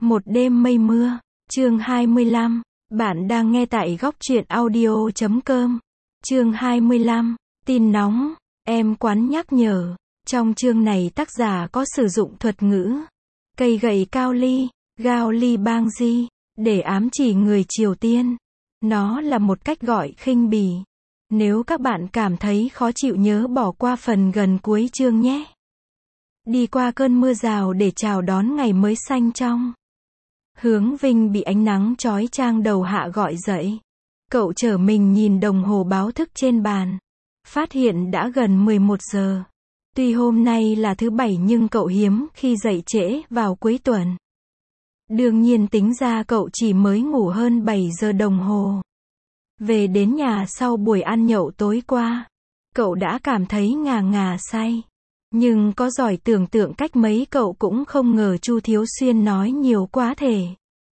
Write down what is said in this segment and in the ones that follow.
Một đêm mây mưa, chương 25, bạn đang nghe tại góc truyện audio.com. Chương 25, tin nóng, em quán nhắc nhở. Trong chương này tác giả có sử dụng thuật ngữ cây gậy cao ly, gao ly bang di, để ám chỉ người Triều Tiên. Nó là một cách gọi khinh bỉ. Nếu các bạn cảm thấy khó chịu nhớ bỏ qua phần gần cuối chương nhé. Đi qua cơn mưa rào để chào đón ngày mới xanh trong. Hướng Vinh bị ánh nắng chói chang đầu hạ gọi dậy. Cậu trở mình nhìn đồng hồ báo thức trên bàn. Phát hiện đã gần 11 giờ. Tuy hôm nay là thứ Bảy nhưng cậu hiếm khi dậy trễ vào cuối tuần. Đương nhiên tính ra cậu chỉ mới ngủ hơn 7 giờ đồng hồ. Về đến nhà sau buổi ăn nhậu tối qua, cậu đã cảm thấy ngà ngà say. Nhưng có giỏi tưởng tượng cách mấy cậu cũng không ngờ Chu Thiếu Xuyên nói nhiều quá thể.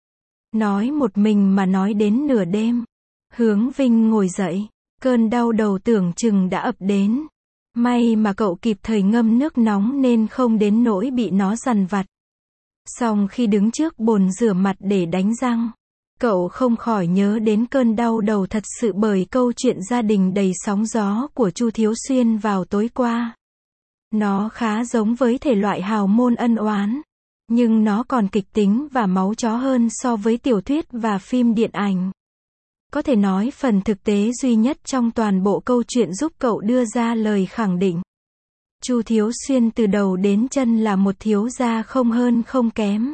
Nói một mình mà nói đến nửa đêm. Hướng Vinh ngồi dậy, cơn đau đầu tưởng chừng đã ập đến. May mà cậu kịp thời ngâm nước nóng nên không đến nỗi bị nó dằn vặt. Xong khi đứng trước bồn rửa mặt để đánh răng, cậu không khỏi nhớ đến cơn đau đầu thật sự bởi câu chuyện gia đình đầy sóng gió của Chu Thiếu Xuyên vào tối qua. Nó khá giống với thể loại hào môn ân oán, nhưng nó còn kịch tính và máu chó hơn so với tiểu thuyết và phim điện ảnh. Có thể nói phần thực tế duy nhất trong toàn bộ câu chuyện giúp cậu đưa ra lời khẳng định. Chu Thiếu Xuyên từ đầu đến chân là một thiếu gia không hơn không kém.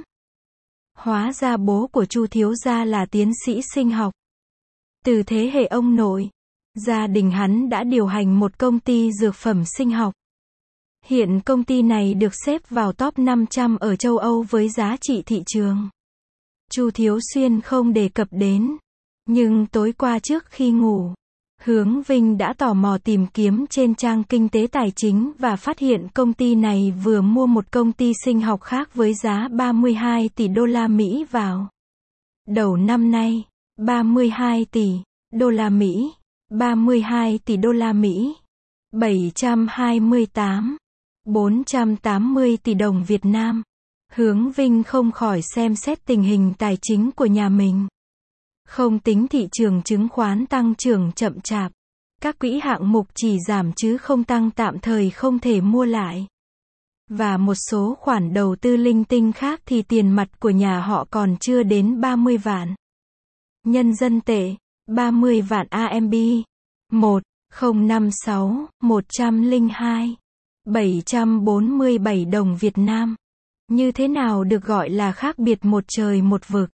Hóa ra bố của Chu thiếu gia là tiến sĩ sinh học. Từ thế hệ ông nội, gia đình hắn đã điều hành một công ty dược phẩm sinh học. Hiện công ty này được xếp vào top 500 ở châu Âu với giá trị thị trường. Chu Thiếu Xuyên không đề cập đến. Nhưng tối qua trước khi ngủ, Hướng Vinh đã tò mò tìm kiếm trên trang kinh tế tài chính và phát hiện công ty này vừa mua một công ty sinh học khác với giá 32 tỷ đô la Mỹ vào đầu năm nay. 32 tỷ đô la Mỹ, 32 tỷ đô la Mỹ, 480 tỷ đồng Việt Nam. Hướng Vinh không khỏi xem xét tình hình tài chính của nhà mình. Không tính thị trường chứng khoán tăng trưởng chậm chạp, các quỹ hạng mục chỉ giảm chứ không tăng tạm thời không thể mua lại. Và một số khoản đầu tư linh tinh khác thì tiền mặt của nhà họ còn chưa đến 30 vạn. Nhân dân tệ, 30 vạn AMB, 1056-102-747 đồng Việt Nam. Như thế nào được gọi là khác biệt một trời một vực?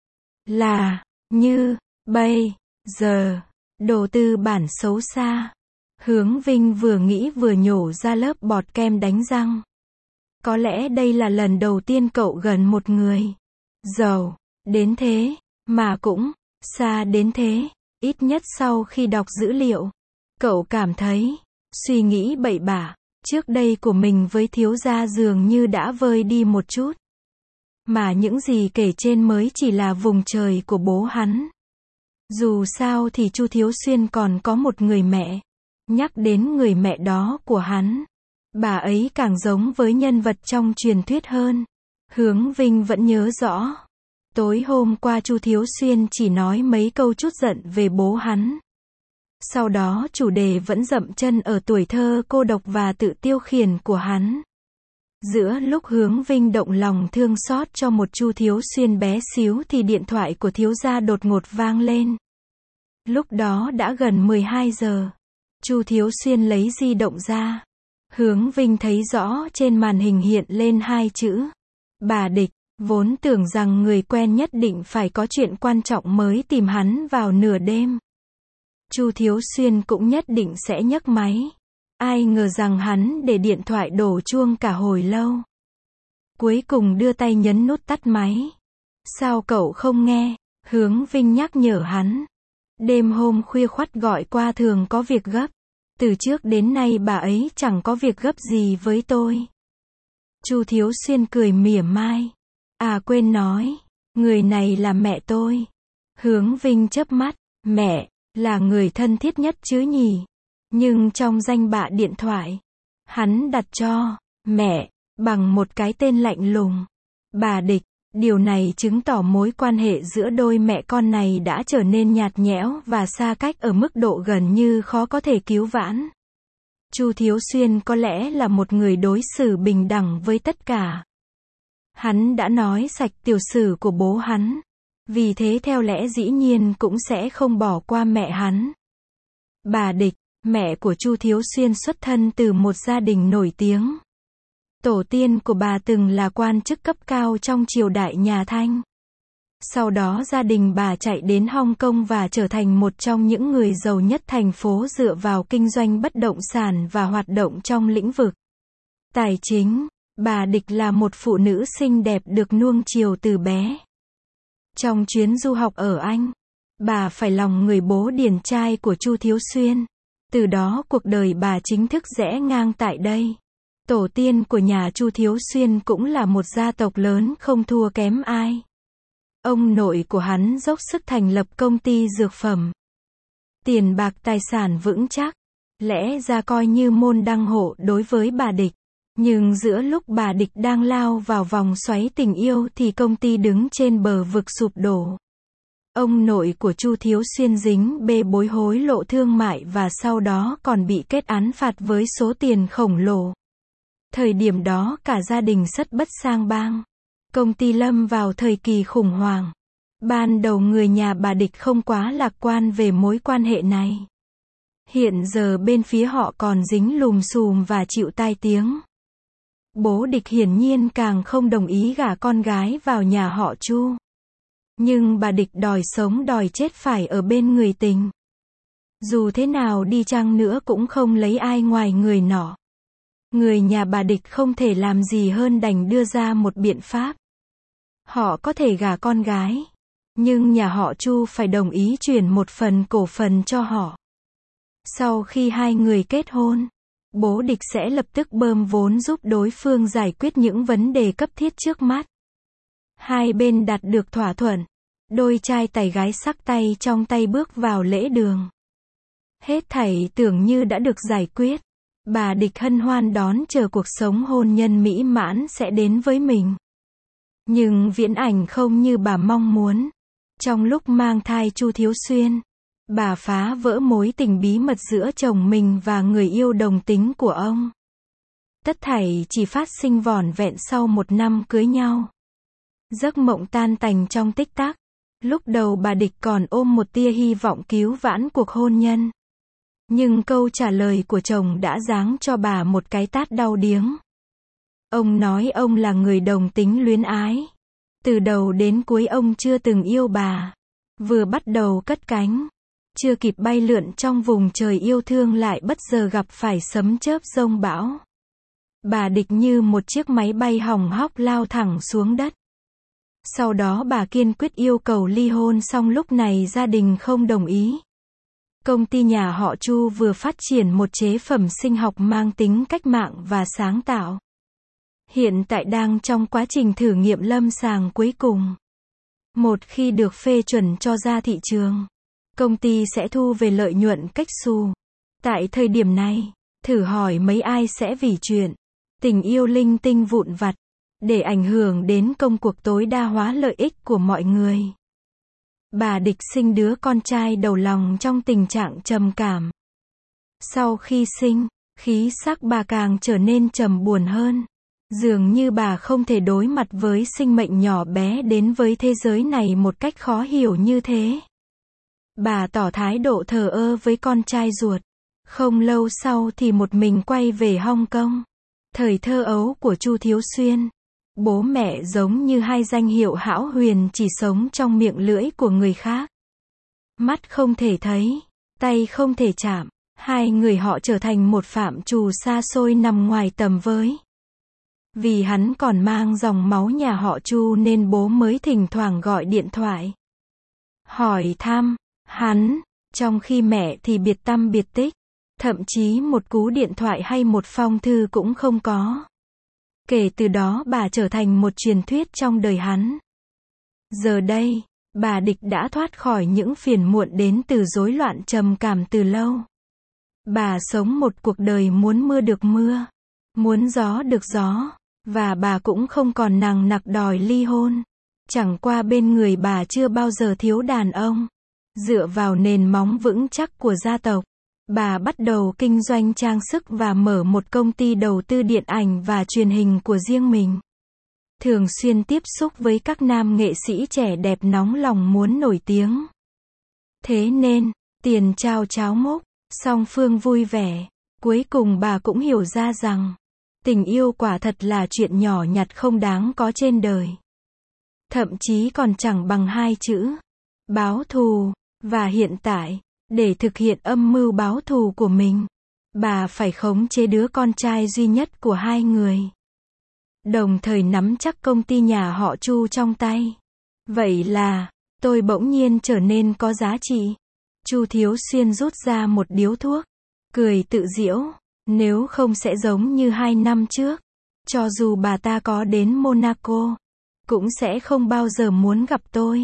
Là như bây giờ đầu tư bản xấu xa. Hướng Vinh vừa nghĩ vừa nhổ ra lớp bọt kem đánh răng. Có lẽ đây là lần đầu tiên cậu gần một người giàu đến thế, mà cũng xa đến thế. Ít nhất sau khi đọc dữ liệu, cậu cảm thấy suy nghĩ bậy bạ trước đây của mình với thiếu gia dường như đã vơi đi một chút. Mà những gì kể trên mới chỉ là vùng trời của bố hắn. Dù sao thì Chu Thiếu Xuyên còn có một người mẹ. Nhắc đến người mẹ đó của hắn, bà ấy càng giống với nhân vật trong truyền thuyết hơn. Hướng Vinh vẫn nhớ rõ. Tối hôm qua Chu Thiếu Xuyên chỉ nói mấy câu chút giận về bố hắn. Sau đó chủ đề vẫn dậm chân ở tuổi thơ cô độc và tự tiêu khiển của hắn. Giữa lúc Hướng Vinh động lòng thương xót cho một Chu Thiếu Xuyên bé xíu thì điện thoại của thiếu gia đột ngột vang lên. Lúc đó đã gần 12 giờ. Chu Thiếu Xuyên lấy di động ra. Hướng Vinh thấy rõ trên màn hình hiện lên hai chữ bà Địch. Vốn tưởng rằng người quen nhất định phải có chuyện quan trọng mới tìm hắn vào nửa đêm. Chu Thiếu Xuyên cũng nhất định sẽ nhấc máy. Ai ngờ rằng hắn để điện thoại đổ chuông cả hồi lâu. Cuối cùng đưa tay nhấn nút tắt máy. Sao cậu không nghe? Hướng Vinh nhắc nhở hắn. Đêm hôm khuya khoắt gọi qua thường có việc gấp. Từ trước đến nay bà ấy chẳng có việc gấp gì với tôi. Chu Thiếu Xuyên cười mỉa mai. À quên nói, người này là mẹ tôi. Hướng Vinh chớp mắt. Mẹ, là người thân thiết nhất chứ nhỉ? Nhưng trong danh bạ điện thoại, hắn đặt cho mẹ bằng một cái tên lạnh lùng. Bà Địch. Điều này chứng tỏ mối quan hệ giữa đôi mẹ con này đã trở nên nhạt nhẽo và xa cách ở mức độ gần như khó có thể cứu vãn. Chu Thiếu Xuyên có lẽ là một người đối xử bình đẳng với tất cả. Hắn đã nói sạch tiểu sử của bố hắn. Vì thế theo lẽ dĩ nhiên cũng sẽ không bỏ qua mẹ hắn. Bà Địch, mẹ của Chu Thiếu Xuyên xuất thân từ một gia đình nổi tiếng. Tổ tiên của bà từng là quan chức cấp cao trong triều đại nhà Thanh. Sau đó gia đình bà chạy đến Hong Kong và trở thành một trong những người giàu nhất thành phố dựa vào kinh doanh bất động sản và hoạt động trong lĩnh vực tài chính. Bà Địch là một phụ nữ xinh đẹp được nuông chiều từ bé. Trong chuyến du học ở Anh, bà phải lòng người bố điển trai của Chu Thiếu Xuyên. Từ đó cuộc đời bà chính thức rẽ ngang tại đây. Tổ tiên của nhà Chu Thiếu Xuyên cũng là một gia tộc lớn không thua kém ai. Ông nội của hắn dốc sức thành lập công ty dược phẩm. Tiền bạc tài sản vững chắc, lẽ ra coi như môn đăng hộ đối với bà Địch. Nhưng giữa lúc bà Địch đang lao vào vòng xoáy tình yêu thì công ty đứng trên bờ vực sụp đổ. Ông nội của Chu Thiếu Xuyên dính bê bối hối lộ thương mại và sau đó còn bị kết án phạt với số tiền khổng lồ. Thời điểm đó cả gia đình sất bất sang bang. Công ty lâm vào thời kỳ khủng hoảng. Ban đầu người nhà bà Địch không quá lạc quan về mối quan hệ này. Hiện giờ bên phía họ còn dính lùm xùm và chịu tai tiếng. Bố Địch hiển nhiên càng không đồng ý gả con gái vào nhà họ Chu. Nhưng bà Địch đòi sống đòi chết phải ở bên người tình. Dù thế nào đi chăng nữa cũng không lấy ai ngoài người nọ. Người nhà bà Địch không thể làm gì hơn đành đưa ra một biện pháp. Họ có thể gả con gái, nhưng nhà họ Chu phải đồng ý chuyển một phần cổ phần cho họ. Sau khi hai người kết hôn, bố Địch sẽ lập tức bơm vốn giúp đối phương giải quyết những vấn đề cấp thiết trước mắt. Hai bên đạt được thỏa thuận. Đôi trai tài gái sắc tay trong tay bước vào lễ đường. Hết thảy tưởng như đã được giải quyết. Bà Địch hân hoan đón chờ cuộc sống hôn nhân mỹ mãn sẽ đến với mình. Nhưng viễn ảnh không như bà mong muốn. Trong lúc mang thai Chu Thiếu Xuyên, bà phá vỡ mối tình bí mật giữa chồng mình và người yêu đồng tính của ông. Tất thảy chỉ phát sinh vỏn vẹn sau 1 năm cưới nhau. Giấc mộng tan tành trong tích tắc. Lúc đầu bà Địch còn ôm một tia hy vọng cứu vãn cuộc hôn nhân. Nhưng câu trả lời của chồng đã giáng cho bà một cái tát đau điếng. Ông nói ông là người đồng tính luyến ái. Từ đầu đến cuối ông chưa từng yêu bà. Vừa bắt đầu cất cánh, chưa kịp bay lượn trong vùng trời yêu thương lại bất ngờ gặp phải sấm chớp giông bão. Bà Địch như một chiếc máy bay hỏng hóc lao thẳng xuống đất. Sau đó bà kiên quyết yêu cầu ly hôn, song lúc này gia đình không đồng ý. Công ty nhà họ Chu vừa phát triển một chế phẩm sinh học mang tính cách mạng và sáng tạo. Hiện tại đang trong quá trình thử nghiệm lâm sàng cuối cùng. Một khi được phê chuẩn cho ra thị trường, công ty sẽ thu về lợi nhuận cách xù. Tại thời điểm này, thử hỏi mấy ai sẽ vì chuyện tình yêu linh tinh vụn vặt để ảnh hưởng đến công cuộc tối đa hóa lợi ích của mọi người. Bà Địch sinh đứa con trai đầu lòng trong tình trạng trầm cảm. Sau khi sinh, khí sắc bà càng trở nên trầm buồn hơn. Dường như bà không thể đối mặt với sinh mệnh nhỏ bé đến với thế giới này một cách khó hiểu như thế. Bà tỏ thái độ thờ ơ với con trai ruột. Không lâu sau thì một mình quay về Hong Kong. Thời thơ ấu của Chu Thiếu Xuyên, bố mẹ giống như hai danh hiệu hão huyền chỉ sống trong miệng lưỡi của người khác. Mắt không thể thấy, tay không thể chạm, hai người họ trở thành một phạm trù xa xôi nằm ngoài tầm với. Vì hắn còn mang dòng máu nhà họ Chu nên bố mới thỉnh thoảng gọi điện thoại hỏi thăm hắn, trong khi mẹ thì biệt tăm biệt tích, thậm chí một cú điện thoại hay một phong thư cũng không có. Kể từ đó bà trở thành một truyền thuyết trong đời hắn. Giờ đây, bà Địch đã thoát khỏi những phiền muộn đến từ rối loạn trầm cảm từ lâu. Bà sống một cuộc đời muốn mưa được mưa, muốn gió được gió, và bà cũng không còn nằng nặc đòi ly hôn. Chẳng qua bên người bà chưa bao giờ thiếu đàn ông. Dựa vào nền móng vững chắc của gia tộc, bà bắt đầu kinh doanh trang sức và mở một công ty đầu tư điện ảnh và truyền hình của riêng mình. Thường xuyên tiếp xúc với các nam nghệ sĩ trẻ đẹp nóng lòng muốn nổi tiếng. Thế nên, tiền trao cháo múc, song phương vui vẻ. Cuối cùng bà cũng hiểu ra rằng, tình yêu quả thật là chuyện nhỏ nhặt không đáng có trên đời. Thậm chí còn chẳng bằng hai chữ, báo thù. Và hiện tại, để thực hiện âm mưu báo thù của mình, bà phải khống chế đứa con trai duy nhất của hai người. Đồng thời nắm chắc công ty nhà họ Chu trong tay. Vậy là, tôi bỗng nhiên trở nên có giá trị. Chu Thiếu Xuyên rút ra một điếu thuốc, cười tự giễu, nếu không sẽ giống như 2 năm trước. Cho dù bà ta có đến Monaco, cũng sẽ không bao giờ muốn gặp tôi.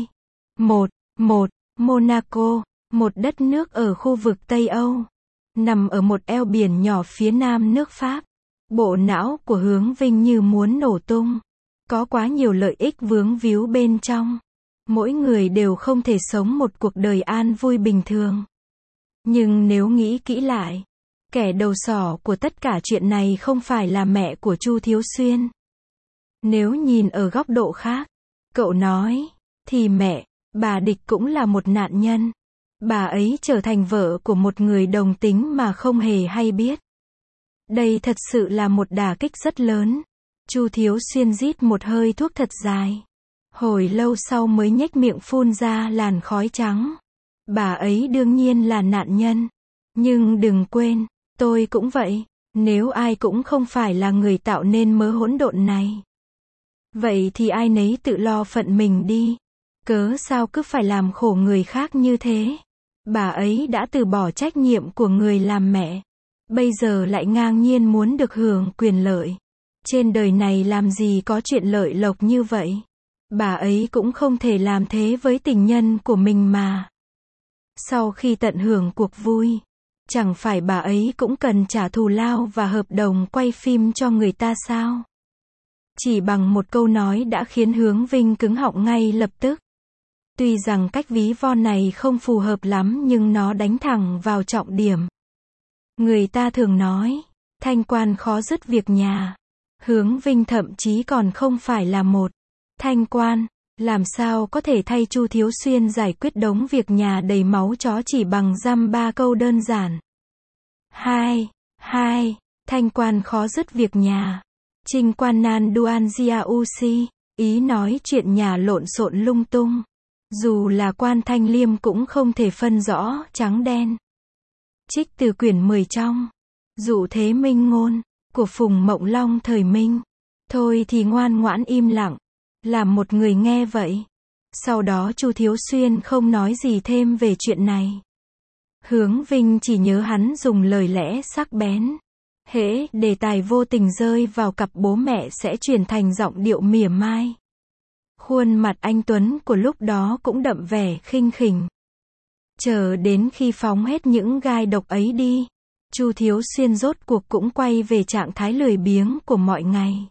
Monaco, một đất nước ở khu vực Tây Âu, nằm ở một eo biển nhỏ phía nam nước Pháp. Bộ não của Hướng Vinh như muốn nổ tung. Có quá nhiều lợi ích vướng víu bên trong. Mỗi người đều không thể sống một cuộc đời an vui bình thường. Nhưng nếu nghĩ kỹ lại, kẻ đầu sỏ của tất cả chuyện này không phải là mẹ của Chu Thiếu Xuyên. Nếu nhìn ở góc độ khác, cậu nói, thì mẹ, bà Địch cũng là một nạn nhân. Bà ấy trở thành vợ của một người đồng tính mà không hề hay biết. Đây thật sự là một đả kích rất lớn. Chu Thiếu Xuyên rít một hơi thuốc thật dài. Hồi lâu sau mới nhếch miệng phun ra làn khói trắng. Bà ấy đương nhiên là nạn nhân. Nhưng đừng quên, tôi cũng vậy. Nếu ai cũng không phải là người tạo nên mớ hỗn độn này, vậy thì ai nấy tự lo phận mình đi. Cớ sao cứ phải làm khổ người khác như thế? Bà ấy đã từ bỏ trách nhiệm của người làm mẹ. Bây giờ lại ngang nhiên muốn được hưởng quyền lợi. Trên đời này làm gì có chuyện lợi lộc như vậy? Bà ấy cũng không thể làm thế với tình nhân của mình mà. Sau khi tận hưởng cuộc vui, chẳng phải bà ấy cũng cần trả thù lao và hợp đồng quay phim cho người ta sao? Chỉ bằng một câu nói đã khiến Hướng Vinh cứng họng ngay lập tức. Tuy rằng cách ví von này không phù hợp lắm nhưng nó đánh thẳng vào trọng điểm. Người ta thường nói, thanh quan khó dứt việc nhà. Hướng Vinh thậm chí còn không phải là một thanh quan, làm sao có thể thay Chu Thiếu Xuyên giải quyết đống việc nhà đầy máu chó chỉ bằng dăm 3 câu đơn giản. Thanh quan khó dứt việc nhà. Trinh quan nan duan gia usi, ý nói chuyện nhà lộn xộn lung tung. Dù là quan thanh liêm cũng không thể phân rõ trắng đen. Trích từ quyển 10 trong Dụ Thế Minh Ngôn của Phùng Mộng Long thời Minh. Thôi thì ngoan ngoãn im lặng, làm một người nghe vậy. Sau đó Chu Thiếu Xuyên không nói gì thêm về chuyện này. Hướng Vinh chỉ nhớ hắn dùng lời lẽ sắc bén. Hễ đề tài vô tình rơi vào cặp bố mẹ sẽ chuyển thành giọng điệu mỉa mai. Khuôn mặt anh Tuấn của lúc đó cũng đậm vẻ khinh khỉnh. Chờ đến khi phóng hết những gai độc ấy đi, Chu Thiếu Xuyên rốt cuộc cũng quay về trạng thái lười biếng của mọi ngày.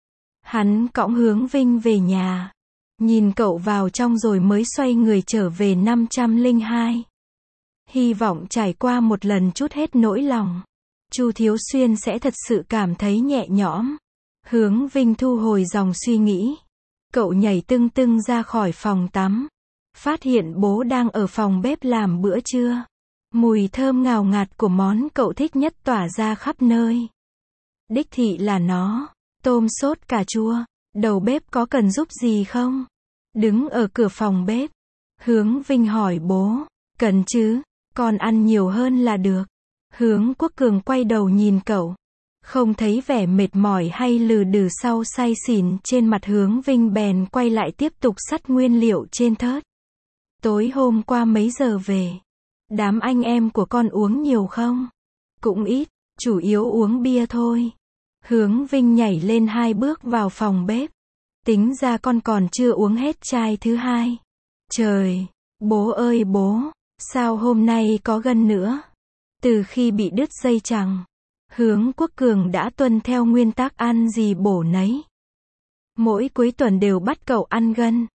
Hắn cõng Hướng Vinh về nhà, nhìn cậu vào trong rồi mới xoay người trở về 502. Hy vọng trải qua một lần trút hết nỗi lòng, Chu Thiếu Xuyên sẽ thật sự cảm thấy nhẹ nhõm. Hướng Vinh thu hồi dòng suy nghĩ. Cậu nhảy tưng tưng ra khỏi phòng tắm. Phát hiện bố đang ở phòng bếp làm bữa trưa. Mùi thơm ngào ngạt của món cậu thích nhất tỏa ra khắp nơi. Đích thị là nó. Tôm sốt cà chua. Đầu bếp có cần giúp gì không? Đứng ở cửa phòng bếp, Hướng Vinh hỏi bố. Cần chứ, con ăn nhiều hơn là được. Hướng Quốc Cường quay đầu nhìn cậu. Không thấy vẻ mệt mỏi hay lừ đừ sau say xỉn trên mặt Hướng Vinh bèn quay lại tiếp tục xắt nguyên liệu trên thớt. Tối hôm qua mấy giờ về? Đám anh em của con uống nhiều không? Cũng ít, chủ yếu uống bia thôi. Hướng Vinh nhảy lên 2 bước vào phòng bếp. Tính ra con còn chưa uống hết chai thứ 2. Trời, bố ơi bố, sao hôm nay có gân nữa? Từ khi bị đứt dây chằng, Hướng Quốc Cường đã tuân theo nguyên tắc ăn gì bổ nấy. Mỗi cuối tuần đều bắt cậu ăn gân.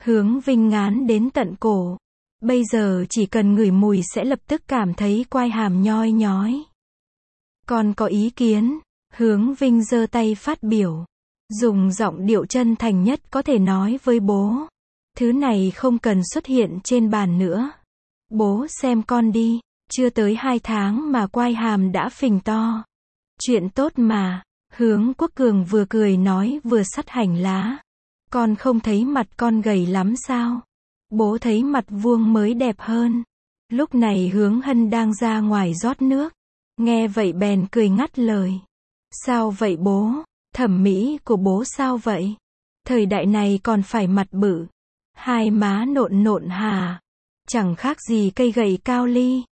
Hướng Vinh ngán đến tận cổ. Bây giờ chỉ cần ngửi mùi sẽ lập tức cảm thấy quai hàm nhoi nhói. Con có ý kiến. Hướng Vinh giơ tay phát biểu. Dùng giọng điệu chân thành nhất có thể nói với bố. Thứ này không cần xuất hiện trên bàn nữa. Bố xem con đi. Chưa tới 2 tháng mà quai hàm đã phình to. Chuyện tốt mà. Hướng Quốc Cường vừa cười nói vừa xắt hành lá. Con không thấy mặt con gầy lắm sao? Bố thấy mặt vuông mới đẹp hơn. Lúc này Hướng Hân đang ra ngoài rót nước. Nghe vậy bèn cười ngắt lời. Sao vậy bố? Thẩm mỹ của bố sao vậy? Thời đại này còn phải mặt bự. Hai má nộn nộn hà. Chẳng khác gì cây gậy cao ly.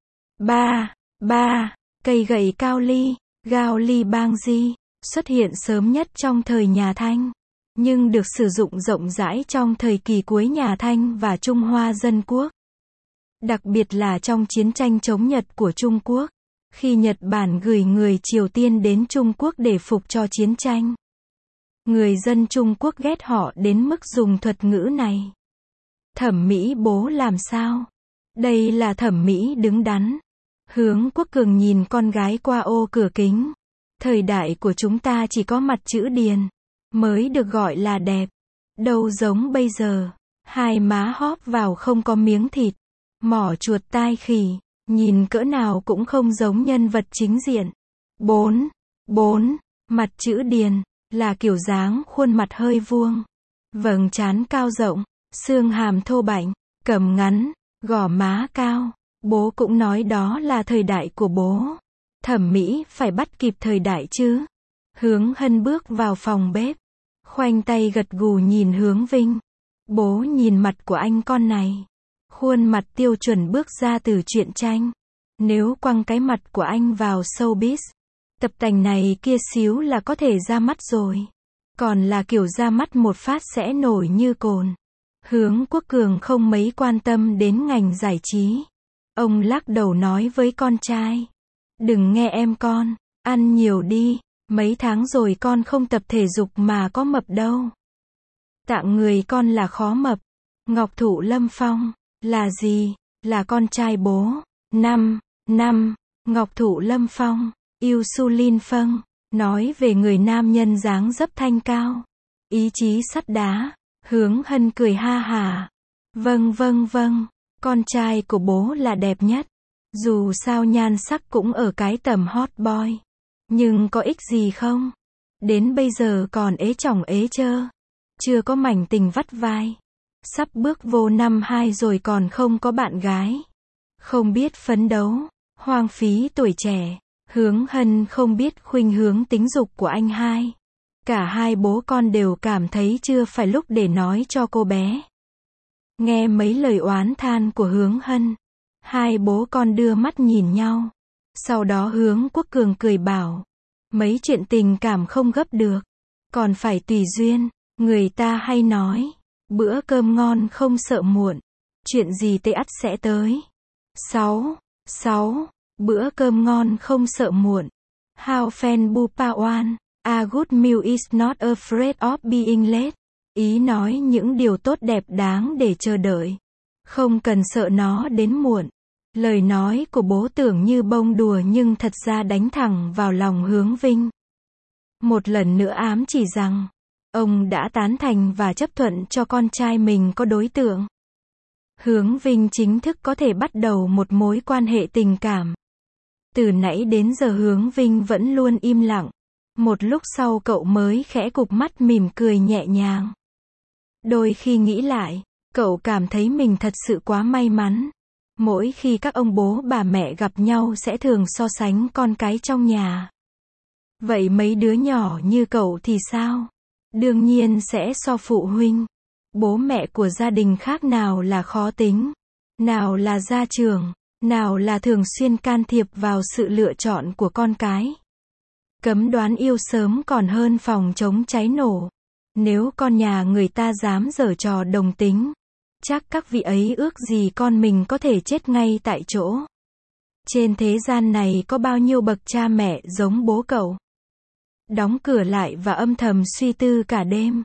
Ba, cây gậy cao ly, gao ly bang di, xuất hiện sớm nhất trong thời nhà Thanh, nhưng được sử dụng rộng rãi trong thời kỳ cuối nhà Thanh và Trung Hoa Dân Quốc. Đặc biệt là trong chiến tranh chống Nhật của Trung Quốc, khi Nhật Bản gửi người Triều Tiên đến Trung Quốc để phục cho chiến tranh. Người dân Trung Quốc ghét họ đến mức dùng thuật ngữ này. Thẩm mỹ bố làm sao? Đây là thẩm mỹ đứng đắn. Hướng Quốc Cường nhìn con gái qua ô cửa kính. Thời đại của chúng ta chỉ có mặt chữ điền mới được gọi là đẹp. Đâu giống bây giờ. Hai má hóp vào không có miếng thịt. Mỏ chuột tai khỉ. Nhìn cỡ nào cũng không giống nhân vật chính diện. 4. Mặt chữ điền là kiểu dáng khuôn mặt hơi vuông. Vầng trán cao rộng. Xương hàm thô bảnh. Cằm ngắn. Gò má cao. Bố cũng nói đó là thời đại của bố. Thẩm mỹ phải bắt kịp thời đại chứ. Hướng Hân bước vào phòng bếp. Khoanh tay gật gù nhìn Hướng Vinh. Bố nhìn mặt của anh con này. Khuôn mặt tiêu chuẩn bước ra từ truyện tranh. Nếu quăng cái mặt của anh vào showbiz, tập tành này kia xíu là có thể ra mắt rồi. Còn là kiểu ra mắt một phát sẽ nổi như cồn. Hướng Quốc Cường không mấy quan tâm đến ngành giải trí. Ông lắc đầu nói với con trai. Đừng nghe em con, ăn nhiều đi, mấy tháng rồi con không tập thể dục mà có mập đâu. Tạng người con là khó mập. Ngọc Thụ Lâm Phong, là gì? Là con trai bố. 5. Ngọc Thụ Lâm Phong, yêu Sulin Phân, nói về người nam nhân dáng dấp thanh cao. Ý chí sắt đá. Hướng Hân cười ha hả. Vâng, con trai của bố là đẹp nhất. Dù sao nhan sắc cũng ở cái tầm hot boy. Nhưng có ích gì không? Đến bây giờ còn ế chồng ế chơ. Chưa có mảnh tình vắt vai. Sắp bước vô năm 2 rồi còn không có bạn gái. Không biết phấn đấu. Hoang phí tuổi trẻ. Hướng Hân không biết khuynh hướng tính dục của anh hai. Cả hai bố con đều cảm thấy chưa phải lúc để nói cho cô bé. Nghe mấy lời oán than của Hướng Hân, hai bố con đưa mắt nhìn nhau. Sau đó Hướng Quốc Cường cười bảo, mấy chuyện tình cảm không gấp được, còn phải tùy duyên. Người ta hay nói, bữa cơm ngon không sợ muộn, chuyện gì tới ắt sẽ tới. 6. Bữa cơm ngon không sợ muộn. How fan bu pa oan. A good meal is not afraid of being late. Ý nói những điều tốt đẹp đáng để chờ đợi. Không cần sợ nó đến muộn. Lời nói của bố tưởng như bông đùa nhưng thật ra đánh thẳng vào lòng Hướng Vinh. Một lần nữa ám chỉ rằng, ông đã tán thành và chấp thuận cho con trai mình có đối tượng. Hướng Vinh chính thức có thể bắt đầu một mối quan hệ tình cảm. Từ nãy đến giờ Hướng Vinh vẫn luôn im lặng. Một lúc sau cậu mới khẽ cụp mắt mỉm cười nhẹ nhàng. Đôi khi nghĩ lại, cậu cảm thấy mình thật sự quá may mắn. Mỗi khi các ông bố bà mẹ gặp nhau sẽ thường so sánh con cái trong nhà. Vậy mấy đứa nhỏ như cậu thì sao? Đương nhiên sẽ so phụ huynh. Bố mẹ của gia đình khác nào là khó tính, nào là gia trưởng, nào là thường xuyên can thiệp vào sự lựa chọn của con cái. Cấm đoán yêu sớm còn hơn phòng chống cháy nổ. Nếu con nhà người ta dám giở trò đồng tính, chắc các vị ấy ước gì con mình có thể chết ngay tại chỗ. Trên thế gian này có bao nhiêu bậc cha mẹ giống bố cậu. Đóng cửa lại và âm thầm suy tư cả đêm.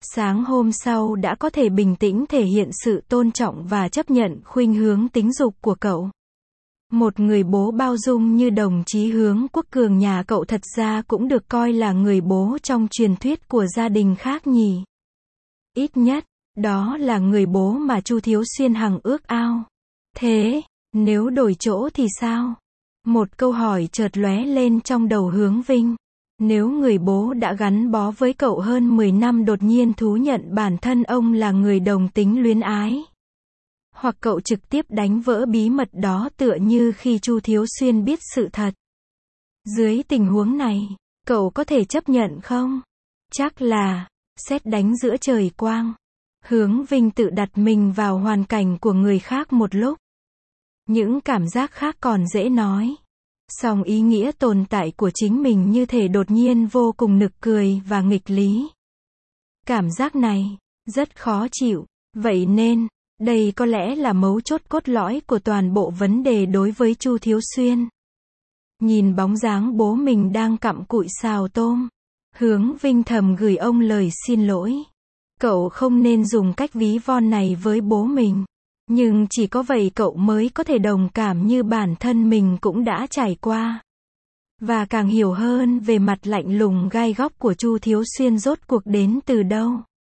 Sáng hôm sau đã có thể bình tĩnh thể hiện sự tôn trọng và chấp nhận khuynh hướng tính dục của cậu. Một người bố bao dung như đồng chí Hướng Quốc Cường nhà cậu thật ra cũng được coi là người bố trong truyền thuyết của gia đình khác nhỉ. Ít nhất, đó là người bố mà Chu Thiếu Xuyên hằng ước ao. Thế, nếu đổi chỗ thì sao? Một câu hỏi chợt lóe lên trong đầu Hướng Vinh. Nếu người bố đã gắn bó với cậu hơn 10 năm đột nhiên thú nhận bản thân ông là người đồng tính luyến ái. Hoặc cậu trực tiếp đánh vỡ bí mật đó tựa như khi Chu Thiếu Xuyên biết sự thật. Dưới tình huống này, cậu có thể chấp nhận không? Chắc là, sét đánh giữa trời quang. Hướng Vinh tự đặt mình vào hoàn cảnh của người khác một lúc. Những cảm giác khác còn dễ nói. Song ý nghĩa tồn tại của chính mình như thể đột nhiên vô cùng nực cười và nghịch lý. Cảm giác này, rất khó chịu. Vậy nên, đây có lẽ là mấu chốt cốt lõi của toàn bộ vấn đề đối với Chu Thiếu Xuyên. Nhìn bóng dáng bố mình đang cặm cụi xào tôm. Hướng Vinh thầm gửi ông lời xin lỗi. Cậu không nên dùng cách ví von này với bố mình. Nhưng chỉ có vậy cậu mới có thể đồng cảm như bản thân mình cũng đã trải qua. Và càng hiểu hơn về mặt lạnh lùng gai góc của Chu Thiếu Xuyên rốt cuộc đến từ đâu.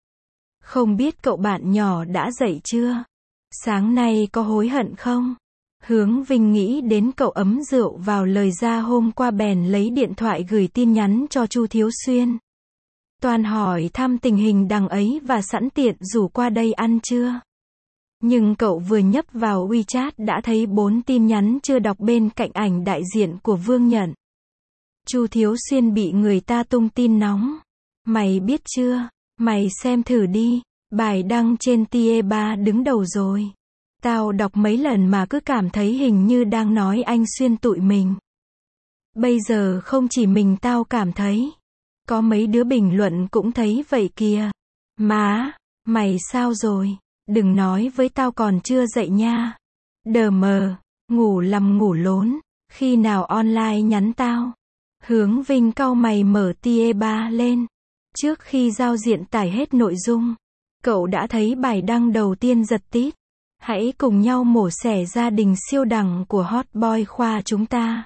Không biết cậu bạn nhỏ đã dậy chưa? Sáng nay có hối hận không? Hướng Vinh nghĩ đến cậu ấm rượu vào lời ra hôm qua bèn lấy điện thoại gửi tin nhắn cho Chu Thiếu Xuyên. Toàn hỏi thăm tình hình đằng ấy và sẵn tiện rủ qua đây ăn trưa. Nhưng cậu vừa nhấp vào WeChat đã thấy 4 tin nhắn chưa đọc bên cạnh ảnh đại diện của Vương Nhận. Chu Thiếu Xuyên bị người ta tung tin nóng. Mày biết chưa? Mày xem thử đi. Bài đăng trên TE3 đứng đầu rồi. Tao đọc mấy lần mà cứ cảm thấy hình như đang nói anh Xuyên tụi mình. Bây giờ không chỉ mình tao cảm thấy. Có mấy đứa bình luận cũng thấy vậy kìa. Má, mày sao rồi? Đừng nói với tao còn chưa dậy nha. Đờ mờ, ngủ lầm ngủ lốn, khi nào online nhắn tao. Hướng Vinh cau mày mở TE3 lên. Trước khi giao diện tải hết nội dung, cậu đã thấy bài đăng đầu tiên giật tít. Hãy cùng nhau mổ xẻ gia đình siêu đẳng của hot boy khoa chúng ta.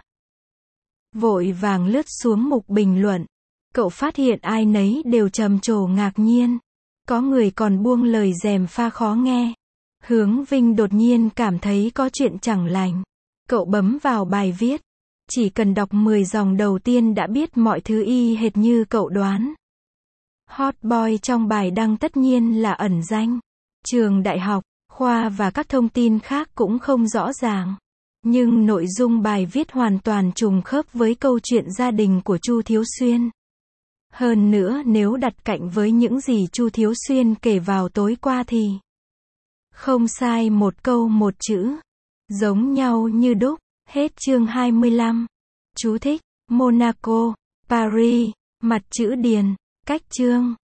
Vội vàng lướt xuống mục bình luận. Cậu phát hiện ai nấy đều trầm trồ ngạc nhiên. Có người còn buông lời dèm pha khó nghe. Hướng Vinh đột nhiên cảm thấy có chuyện chẳng lành. Cậu bấm vào bài viết. Chỉ cần đọc 10 dòng đầu tiên đã biết mọi thứ y hệt như cậu đoán. Hot boy trong bài đăng tất nhiên là ẩn danh. Trường đại học, khoa và các thông tin khác cũng không rõ ràng. Nhưng nội dung bài viết hoàn toàn trùng khớp với câu chuyện gia đình của Chu Thiếu Xuyên. Hơn nữa nếu đặt cạnh với những gì Chu Thiếu Xuyên kể vào tối qua thì không sai một câu một chữ. Giống nhau như đúc. Hết chương 25. Chú thích. Monaco, Paris, mặt chữ điền. Cách chương.